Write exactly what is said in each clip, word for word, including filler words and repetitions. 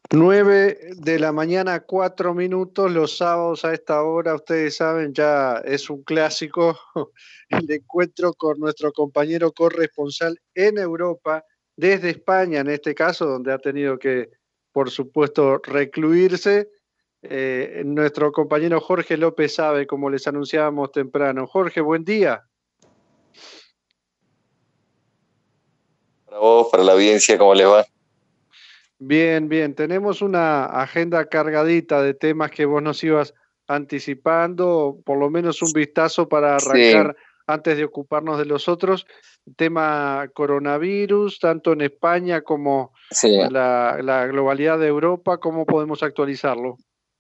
Nueve de la mañana, cuatro minutos, los sábados a esta hora, ustedes saben, ya es un clásico el encuentro con nuestro compañero corresponsal en Europa, desde España en este caso, donde ha tenido que, por supuesto, recluirse. Eh, nuestro compañero Jorge López Sabe, como les anunciábamos temprano. Jorge, buen día. Para vos, para la audiencia, ¿cómo les va? Bien, bien. Tenemos una agenda cargadita de temas que vos nos ibas anticipando, por lo menos un vistazo para Sí, arrancar antes de ocuparnos de los otros. Tema coronavirus, tanto en España como sí. la, la globalidad de Europa, ¿cómo podemos actualizarlo?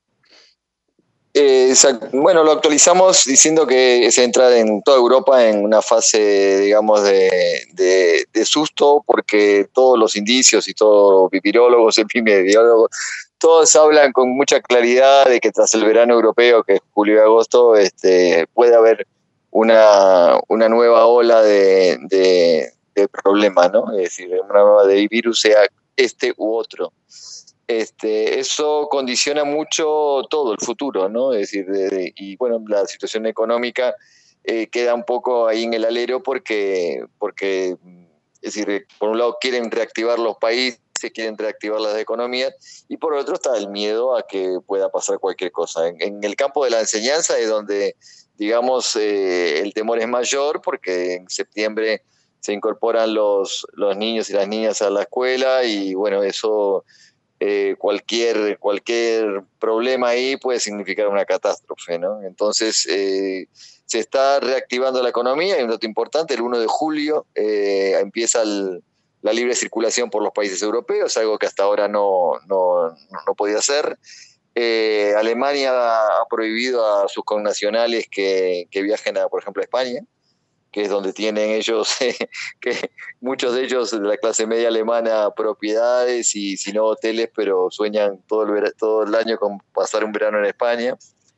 Eh, exact- bueno, lo actualizamos diciendo que se entra en toda Europa en una fase, digamos, de, de, de susto, porque todos los indicios y todos virólogos, epidemiólogos, todos hablan con mucha claridad de que tras el verano europeo, que es julio y agosto, este, puede haber una, una nueva ola de, de, de problemas, ¿no? Es decir, una nueva de virus, sea este u otro. Este, eso condiciona mucho todo el futuro, ¿no? Es decir, de, de, y bueno, la situación económica eh, queda un poco ahí en el alero porque, porque, es decir, por un lado quieren reactivar los países, quieren reactivar las economías, y por otro está el miedo a que pueda pasar cualquier cosa. En, en el campo de la enseñanza es donde, digamos, eh, el temor es mayor, porque en septiembre se incorporan los, los niños y las niñas a la escuela, y bueno, eso eh, cualquier, cualquier problema ahí puede significar una catástrofe, ¿no? Entonces, eh, se está reactivando la economía, y un dato importante, el uno de julio eh, empieza el, la libre circulación por los países europeos, algo que hasta ahora no, no, no podía hacer. Eh, Alemania ha prohibido a sus connacionales que, que viajen, a, por ejemplo, a España, que es donde tienen ellos, eh, que muchos de ellos de la clase media alemana, propiedades y si no hoteles, pero sueñan todo el, ver todo el año con pasar un verano en España.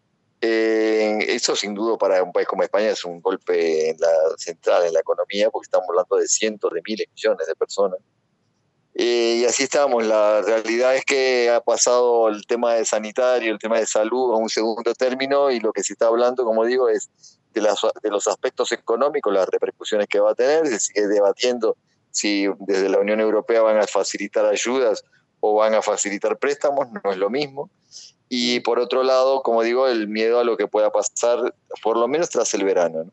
Eh, eso sin duda para un país como España es un golpe en la central, en la economía, porque estamos hablando de cientos de miles, millones de personas. Eh, y así estamos. La realidad es que ha pasado el tema de sanitario, el tema de salud a un segundo término, y lo que se está hablando, como digo, es de, las, de los aspectos económicos, las repercusiones que va a tener. Se sigue debatiendo si desde la Unión Europea van a facilitar ayudas o van a facilitar préstamos, no es lo mismo. Y por otro lado, como digo, el miedo a lo que pueda pasar, por lo menos tras el verano, ¿no?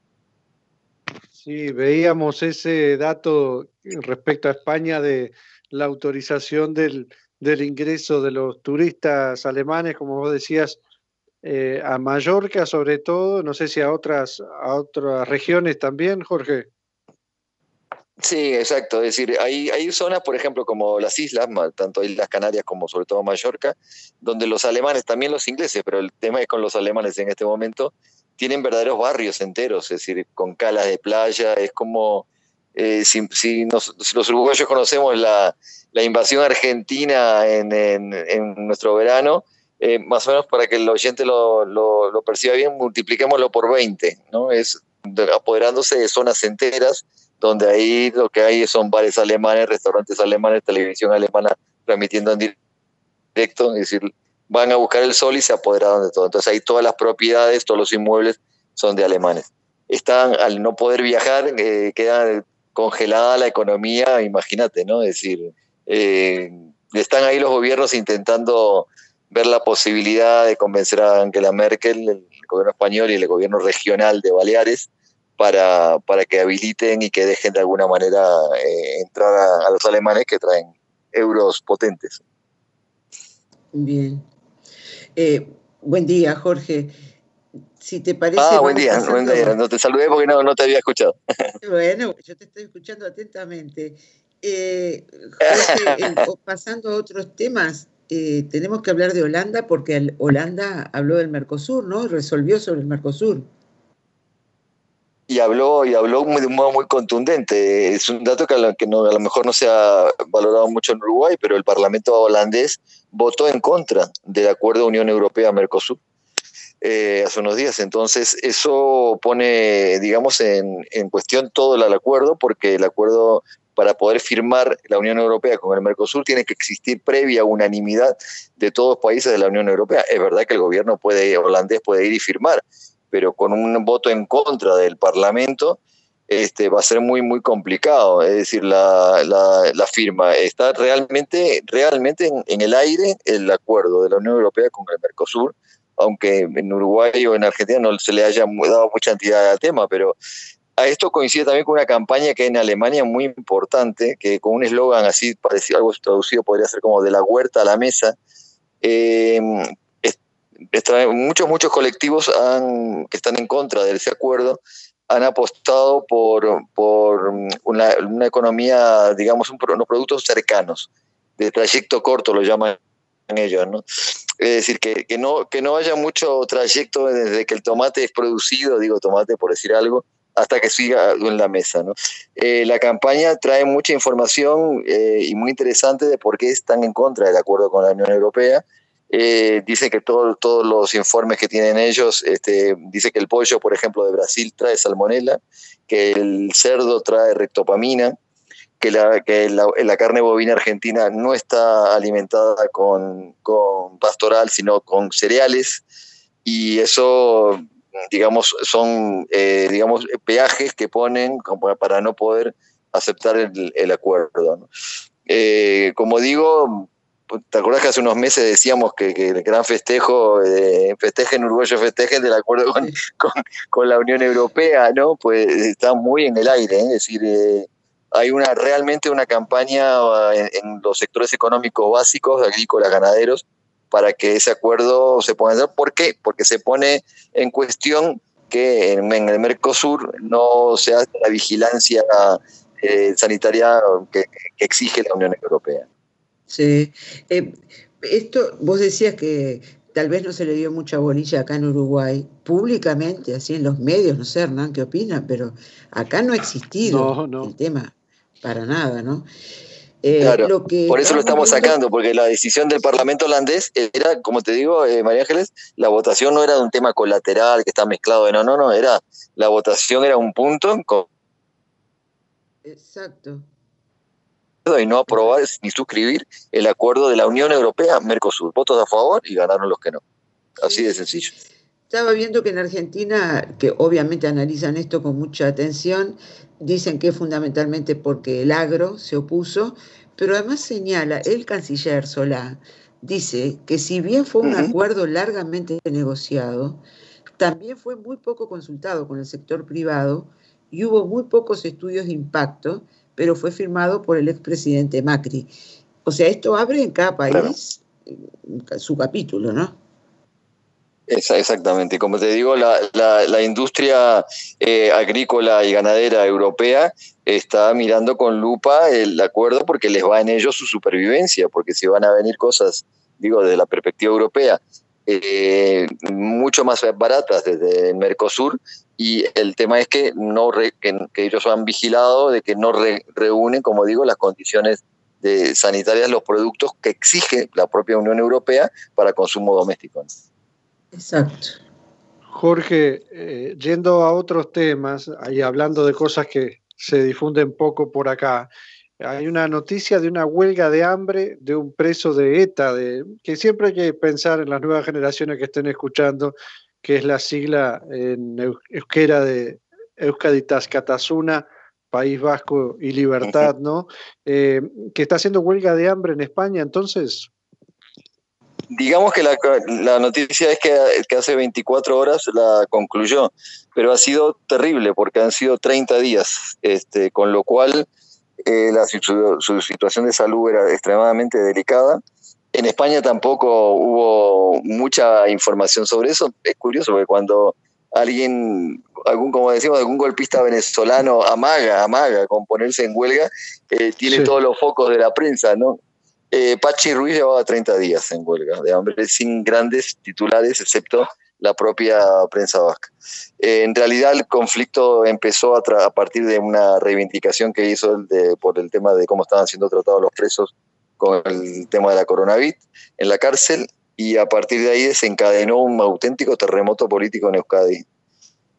Sí, veíamos ese dato respecto a España de la autorización del, del ingreso de los turistas alemanes, como vos decías, eh, a Mallorca sobre todo, no sé si a otras, a otras regiones también, Jorge. Sí, exacto. Es decir, hay, hay zonas, por ejemplo, como las islas, tanto Islas Canarias como sobre todo Mallorca, donde los alemanes, también los ingleses, pero el tema es con los alemanes en este momento, tienen verdaderos barrios enteros, es decir, con calas de playa. Es como, eh, si, si, nos, si los uruguayos conocemos la, la invasión argentina en, en, en nuestro verano, eh, más o menos para que el oyente lo, lo, lo perciba bien, multipliquémoslo por veinte, ¿no? Es apoderándose de zonas enteras, donde ahí lo que hay son bares alemanes, restaurantes alemanes, televisión alemana transmitiendo en directo, es decir, van a buscar el sol y se apoderaron de todo. Entonces ahí todas las propiedades, todos los inmuebles son de alemanes. Están, al no poder viajar, eh, queda congelada la economía, imagínate, ¿no? Es decir, eh, están ahí los gobiernos intentando ver la posibilidad de convencer a Angela Merkel, el gobierno español y el gobierno regional de Baleares, para, para que habiliten y que dejen de alguna manera eh, entrar a, a los alemanes que traen euros potentes. Bien. Eh, buen día, Jorge. Si te parece, Ah, buen vamos día, buen pasando. día. No te saludé porque no, no te había escuchado. Bueno, yo te estoy escuchando atentamente. Eh, Jorge, eh, pasando a otros temas, eh, tenemos que hablar de Holanda porque Holanda habló del Mercosur, ¿no? Resolvió sobre el Mercosur. Y habló, y habló de un modo muy contundente. Es un dato que, a lo, que no, a lo mejor no se ha valorado mucho en Uruguay, pero el Parlamento holandés votó en contra del acuerdo Unión Europea-Mercosur eh, hace unos días. Entonces, eso pone, digamos, en, en cuestión todo el acuerdo, porque el acuerdo para poder firmar la Unión Europea con el Mercosur tiene que existir previa unanimidad de todos los países de la Unión Europea. Es verdad que el gobierno puede, holandés puede ir y firmar, pero con un voto en contra del Parlamento este, va a ser muy, muy complicado. Es decir, la, la, la firma. Está realmente, realmente en, en el aire el acuerdo de la Unión Europea con el Mercosur, aunque en Uruguay o en Argentina no se le haya dado mucha entidad al tema, pero a esto coincide también con una campaña que hay en Alemania muy importante, que con un eslogan así parecido, algo traducido podría ser como de la huerta a la mesa. Eh, es, es, muchos, muchos colectivos han, que están en contra de ese acuerdo han apostado por, por una, una economía, digamos, un, unos productos cercanos, de trayecto corto lo llaman ellos, ¿no? Es decir, que, que, no, que no haya mucho trayecto desde que el tomate es producido, digo tomate por decir algo, hasta que siga en la mesa, ¿no? Eh, la campaña trae mucha información eh, y muy interesante de por qué están en contra del acuerdo con la Unión Europea. Eh, dice que todo, todos los informes que tienen ellos, este, dice que el pollo, por ejemplo, de Brasil trae salmonela, que el cerdo trae rectopamina, que la, que la, la carne bovina argentina no está alimentada con, con pastoral, sino con cereales, y eso, digamos, son eh, digamos, peajes que ponen como para no poder aceptar el, el acuerdo, ¿no? Eh, como digo, ¿te acuerdas que hace unos meses decíamos que, que el gran festejo, eh, festejen uruguayos, festejen del acuerdo con, con, con la Unión Europea, ¿no? Pues está muy en el aire, ¿eh? Es decir, eh, hay una realmente una campaña en, en los sectores económicos básicos, agrícolas, ganaderos, para que ese acuerdo se ponga en marcha. ¿Por qué? Porque se pone en cuestión que en, en el Mercosur no se hace la vigilancia eh, sanitaria que, que exige la Unión Europea. Sí. Eh, esto, vos decías que tal vez no se le dio mucha bolilla acá en Uruguay, públicamente, así en los medios, no sé, Hernán, ¿qué opina? Pero acá no ha existido no, no. el tema, para nada, ¿no? Eh, claro, lo que por eso lo estamos viendo... sacando, porque la decisión del Parlamento holandés era, como te digo, eh, María Ángeles, la votación no era de un tema colateral que está mezclado, no, no, no, era, la votación era un punto con... Exacto. y no aprobar ni suscribir el acuerdo de la Unión Europea Mercosur. Votos a favor y ganaron los que no. Así sí, de sí, sencillo. Sí. Estaba viendo que en Argentina, que obviamente analizan esto con mucha atención, dicen que es fundamentalmente porque el agro se opuso, pero además señala el canciller Solá, dice que si bien fue un Uh-huh. acuerdo largamente negociado, también fue muy poco consultado con el sector privado y hubo muy pocos estudios de impacto, pero fue firmado por el expresidente Macri. O sea, esto abre en cada país claro. su capítulo, ¿no? Exactamente, como te digo, la, la, la industria eh, agrícola y ganadera europea está mirando con lupa el acuerdo porque les va en ello su supervivencia, porque si van a venir cosas, digo, desde la perspectiva europea, eh, mucho más baratas desde el Mercosur, y el tema es que, no re, que, que ellos han vigilado de que no re, reúnen, como digo, las condiciones de sanitarias, los productos que exige la propia Unión Europea para consumo doméstico, ¿no? Exacto. Jorge, eh, yendo a otros temas y hablando de cosas que se difunden poco por acá, hay una noticia de una huelga de hambre de un preso de ETA, de, que siempre hay que pensar en las nuevas generaciones que estén escuchando, que es la sigla en euskera de Euskaditas Katasuna, País Vasco y Libertad, ¿no? Eh, que está haciendo huelga de hambre en España, entonces... Digamos que la, la noticia es que, que hace veinticuatro horas la concluyó, pero ha sido terrible porque han sido treinta días, este, con lo cual eh, la, su, su situación de salud era extremadamente delicada. En España tampoco hubo mucha información sobre eso. Es curioso porque cuando alguien, algún, como decimos, algún golpista venezolano amaga, amaga con ponerse en huelga, eh, tiene sí. todos los focos de la prensa, ¿no? Eh, Pachi Ruiz llevaba treinta días en huelga de hambre, sin grandes titulares, excepto la propia prensa vasca. Eh, en realidad el conflicto empezó a, tra- a partir de una reivindicación que hizo el de, por el tema de cómo estaban siendo tratados los presos con el tema de la coronavirus en la cárcel, y a partir de ahí desencadenó un auténtico terremoto político en Euskadi.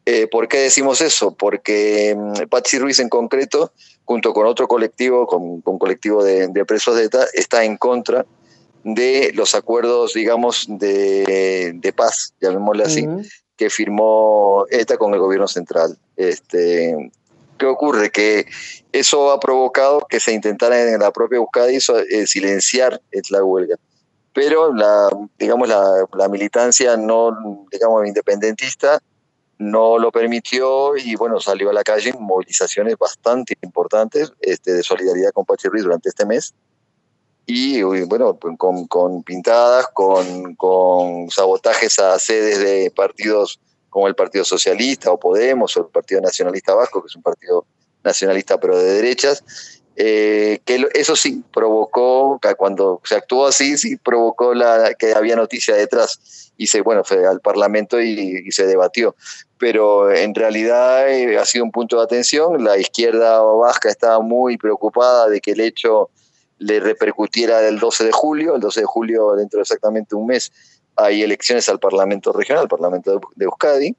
Eh, ¿Por qué decimos eso? Porque um, Patsy Ruiz en concreto, junto con otro colectivo, con un colectivo de, de presos de ETA, está en contra de los acuerdos, digamos, de, de paz, llamémosle así, uh-huh. que firmó ETA con el gobierno central. Este, ¿Qué ocurre? Que eso ha provocado que se intentara en la propia Euskadi eh, silenciar la huelga. Pero la, digamos, la, la militancia no, digamos, independentista no lo permitió y bueno, salió a la calle en movilizaciones bastante importantes este, de solidaridad con Patsy Ruiz durante este mes. Y bueno, con, con pintadas, con, con sabotajes a sedes de partidos como el Partido Socialista o Podemos o el Partido Nacionalista Vasco, que es un partido nacionalista pero de derechas, eh, que eso sí provocó, cuando se actuó así, sí provocó la, que había noticia detrás y se, bueno, fue al Parlamento y, y se debatió. Pero en realidad eh, ha sido un punto de atención. La izquierda vasca estaba muy preocupada de que el hecho le repercutiera el doce de julio. El doce de julio, dentro de exactamente un mes, hay elecciones al Parlamento Regional, al Parlamento de Euskadi,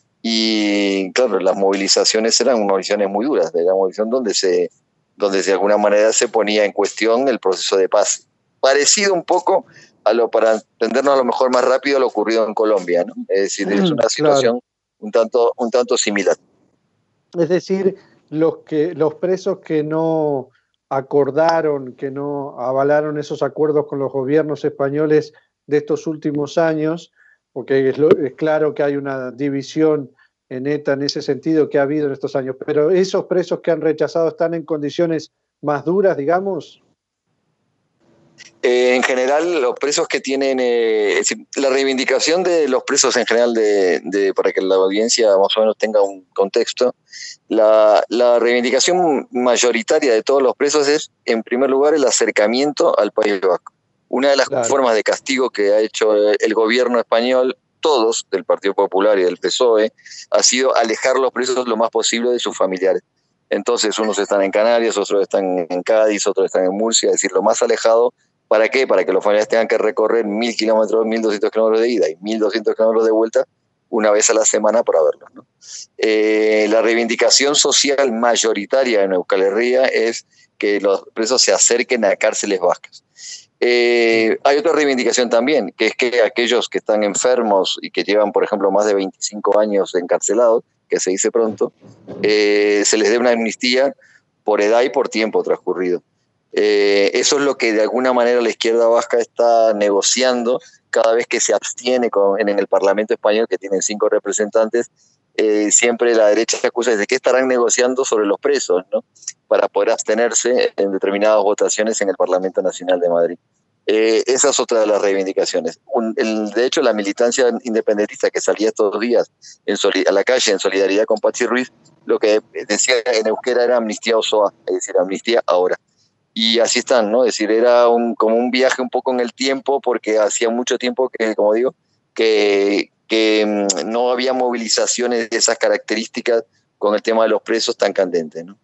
y claro, las movilizaciones eran movilizaciones muy duras, era una movilización donde, se, donde de alguna manera se ponía en cuestión el proceso de paz. Parecido un poco a lo, para entendernos a lo mejor más rápido, a lo ocurrido en Colombia, ¿no? Es decir, mm, es una situación claro. un, tanto, un tanto similar. Es decir, los, que, los presos que no acordaron, que no avalaron esos acuerdos con los gobiernos españoles de estos últimos años, porque es, lo, es claro que hay una división en ETA en ese sentido que ha habido en estos años, pero esos presos que han rechazado están en condiciones más duras, digamos. Eh, en general, los presos que tienen, eh, es decir, la reivindicación de los presos en general, de, de, para que la audiencia más o menos tenga un contexto, la, la reivindicación mayoritaria de todos los presos es, en primer lugar, el acercamiento al País Vasco. Una de las claro. formas de castigo que ha hecho el gobierno español, todos, del Partido Popular y del P S O E, ha sido alejar los presos lo más posible de sus familiares. Entonces, unos están en Canarias, otros están en Cádiz, otros están en Murcia, es decir, lo más alejado. ¿Para qué? Para que los familiares tengan que recorrer mil kilómetros, mil doscientos kilómetros de ida y mil doscientos kilómetros de vuelta una vez a la semana para verlos, ¿no? Eh, la reivindicación social mayoritaria en Euskal Herria es que los presos se acerquen a cárceles vascas. Eh, hay otra reivindicación también, que es que aquellos que están enfermos y que llevan, por ejemplo, más de veinticinco años encarcelados, que se dice pronto, eh, se les dé una amnistía por edad y por tiempo transcurrido. Eh, eso es lo que de alguna manera la izquierda vasca está negociando cada vez que se abstiene con, en, en el Parlamento español, que tienen cinco representantes. Eh, siempre la derecha se acusa de que estarán negociando sobre los presos, ¿no? Para poder abstenerse en determinadas votaciones en el Parlamento Nacional de Madrid. Eh, esa es otra de las reivindicaciones. Un, el, de hecho, la militancia independentista que salía estos días en soli- a la calle en solidaridad con Patsy Ruiz, lo que decía en euskera era amnistía Osoa, es decir, amnistía ahora. Y así están, ¿no? Es decir, era un, como un viaje un poco en el tiempo, porque hacía mucho tiempo que, como digo, que, que no había movilizaciones de esas características con el tema de los presos tan candentes, ¿no?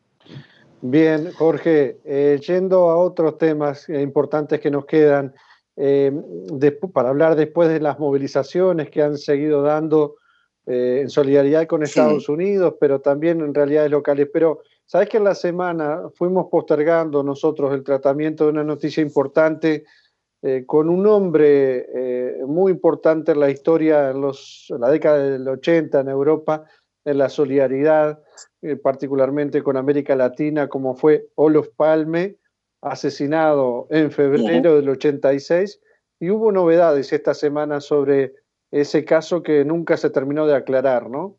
Bien, Jorge, eh, yendo a otros temas importantes que nos quedan, eh, de, para hablar después de las movilizaciones que han seguido dando eh, en solidaridad con Estados sí. Unidos, pero también en realidades locales, pero ¿sabes que en la semana fuimos postergando nosotros el tratamiento de una noticia importante eh, con un hombre eh, muy importante en la historia, en, los, en la década del ochenta en Europa, en la solidaridad, eh, particularmente con América Latina, como fue Olof Palme, asesinado en febrero uh-huh. del ochenta y seis, y hubo novedades esta semana sobre ese caso que nunca se terminó de aclarar, ¿no?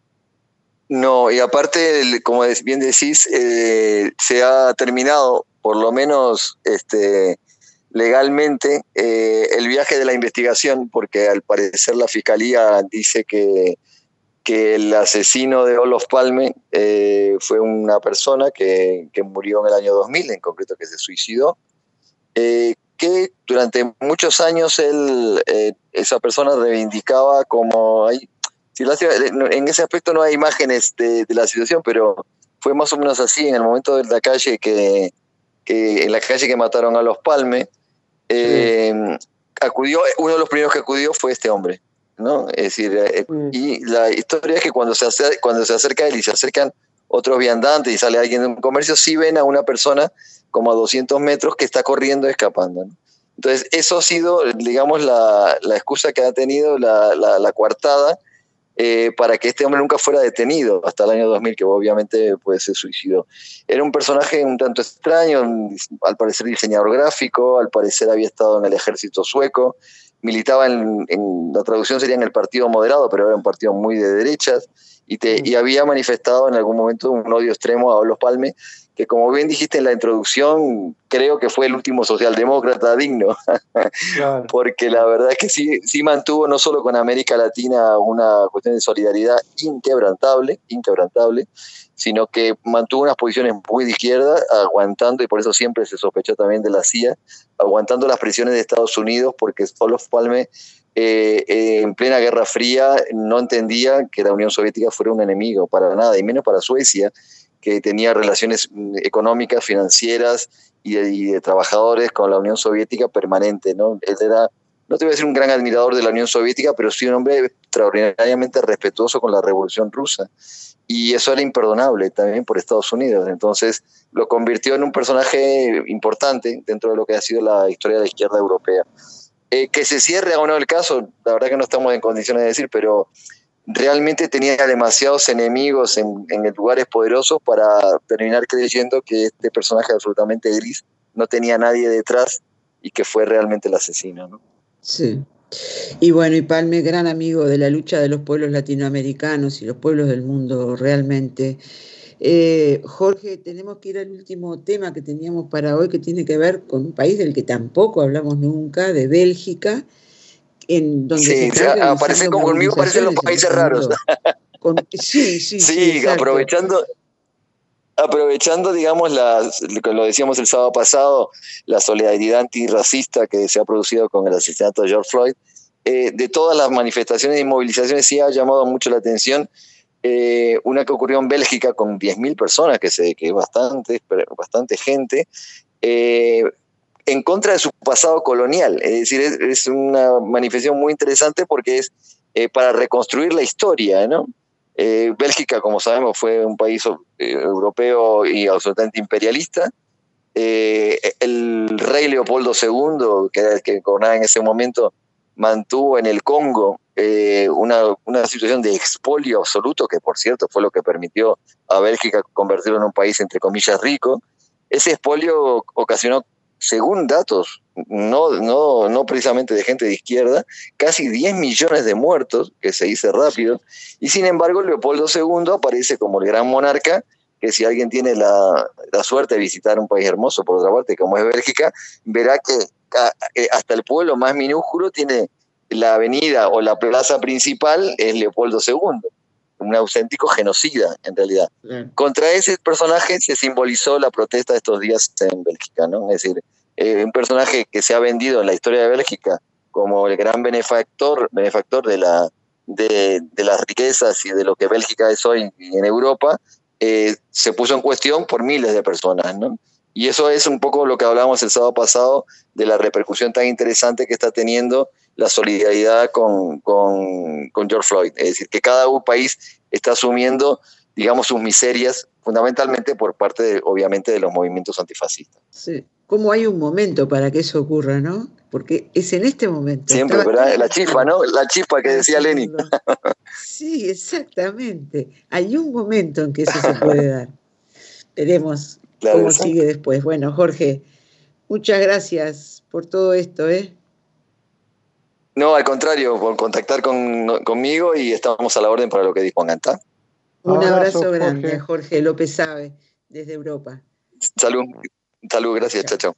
No, y aparte, como bien decís, eh, se ha terminado, por lo menos este, legalmente, eh, el viaje de la investigación, porque al parecer la Fiscalía dice que, que el asesino de Olof Palme eh, fue una persona que, que murió en el año dos mil, en concreto que se suicidó, eh, que durante muchos años él, eh, esa persona reivindicaba como... Hay, en ese aspecto no hay imágenes de, de la situación, pero fue más o menos así en el momento de la calle que, que en la calle que mataron a los Palme. Eh, sí. acudió, uno de los primeros que acudió fue este hombre. ¿no? Es decir, eh, mm. y la historia es que cuando se, acer cuando se acerca a él y se acercan otros viandantes y sale alguien de un comercio, sí ven a una persona como a doscientos metros que está corriendo, escapando, ¿no? Entonces, eso ha sido, digamos, la, la excusa que ha tenido la, la, la coartada eh, para que este hombre nunca fuera detenido hasta el año dos mil, que obviamente pues, se suicidó. Era un personaje un tanto extraño, al parecer diseñador gráfico, al parecer había estado en el ejército sueco, militaba en, en la traducción sería en el partido moderado, pero era un partido muy de derechas, y, te, y había manifestado en algún momento un odio extremo a Olof Palme, que como bien dijiste en la introducción, creo que fue el último socialdemócrata digno, claro. Porque la verdad es que sí, sí mantuvo no solo con América Latina una cuestión de solidaridad inquebrantable, inquebrantable, sino que mantuvo unas posiciones muy de izquierda, aguantando, y por eso siempre se sospechó también de la C I A, aguantando las presiones de Estados Unidos, porque Olof Palme eh, eh, en plena Guerra Fría no entendía que la Unión Soviética fuera un enemigo, para nada, y menos para Suecia, que tenía relaciones económicas, financieras y de, y de trabajadores con la Unión Soviética permanente, ¿no? Él era, no te voy a decir un gran admirador de la Unión Soviética, pero sí un hombre extraordinariamente respetuoso con la Revolución Rusa. Y eso era imperdonable también por Estados Unidos. Entonces lo convirtió en un personaje importante dentro de lo que ha sido la historia de la izquierda europea. Eh, que se cierre o no el caso, la verdad que no estamos en condiciones de decir, pero realmente tenía demasiados enemigos en, en lugares poderosos para terminar creyendo que este personaje absolutamente gris no tenía nadie detrás y que fue realmente el asesino, ¿no? Sí. Y bueno, y Palme, gran amigo de la lucha de los pueblos latinoamericanos y los pueblos del mundo, realmente. Eh, Jorge, tenemos que ir al último tema que teníamos para hoy, que tiene que ver con un país del que tampoco hablamos nunca, de Bélgica, en donde sí, se o aparece como conmigo parecen los países raros. Con, sí, sí, sí, sí aprovechando, aprovechando, digamos, la, lo decíamos el sábado pasado, la solidaridad antirracista que se ha producido con el asesinato de George Floyd, eh, de todas las manifestaciones y movilizaciones sí ha llamado mucho la atención eh, una que ocurrió en Bélgica con diez mil personas, que es que bastante, bastante gente, eh, en contra de su pasado colonial. Es decir, es, es una manifestación muy interesante porque es eh, para reconstruir la historia, ¿no? Eh, Bélgica, como sabemos, fue un país eh, europeo y absolutamente imperialista. Eh, el rey Leopoldo segundo, que era el que gobernaba en ese momento, mantuvo en el Congo eh, una, una situación de expolio absoluto, que por cierto fue lo que permitió a Bélgica convertirlo en un país entre comillas rico. Ese expolio ocasionó, según datos, no, no, no precisamente de gente de izquierda, casi diez millones de muertos, que se dice rápido, y sin embargo Leopoldo segundo aparece como el gran monarca, que si alguien tiene la, la suerte de visitar un país hermoso, por otra parte, como es Bélgica, verá que hasta el pueblo más minúsculo tiene la avenida o la plaza principal, es Leopoldo segundo, un auténtico genocida, en realidad. Bien. Contra ese personaje se simbolizó la protesta de estos días en Bélgica, ¿no? Es decir, eh, un personaje que se ha vendido en la historia de Bélgica como el gran benefactor, benefactor de, la, de, de las riquezas y de lo que Bélgica es hoy en Europa, eh, se puso en cuestión por miles de personas, ¿no? Y eso es un poco lo que hablábamos el sábado pasado de la repercusión tan interesante que está teniendo la solidaridad con, con, con George Floyd. Es decir, que cada país está asumiendo, digamos, sus miserias, fundamentalmente por parte, de, obviamente, de los movimientos antifascistas. Sí, como hay un momento para que eso ocurra, ¿no? Porque es en este momento. Siempre, ¿verdad? La chispa, ¿no? La chispa que decía Lenin. Sí, exactamente. Hay un momento en que eso se puede dar. Veremos claro, cómo exacto. sigue después. Bueno, Jorge, muchas gracias por todo esto, ¿eh? No, al contrario, por contactar con, conmigo y estamos a la orden para lo que dispongan, ¿está? Un abrazo, abrazo grande, Jorge. Jorge López Sabe, desde Europa. Salud, salud, gracias, chao, chao.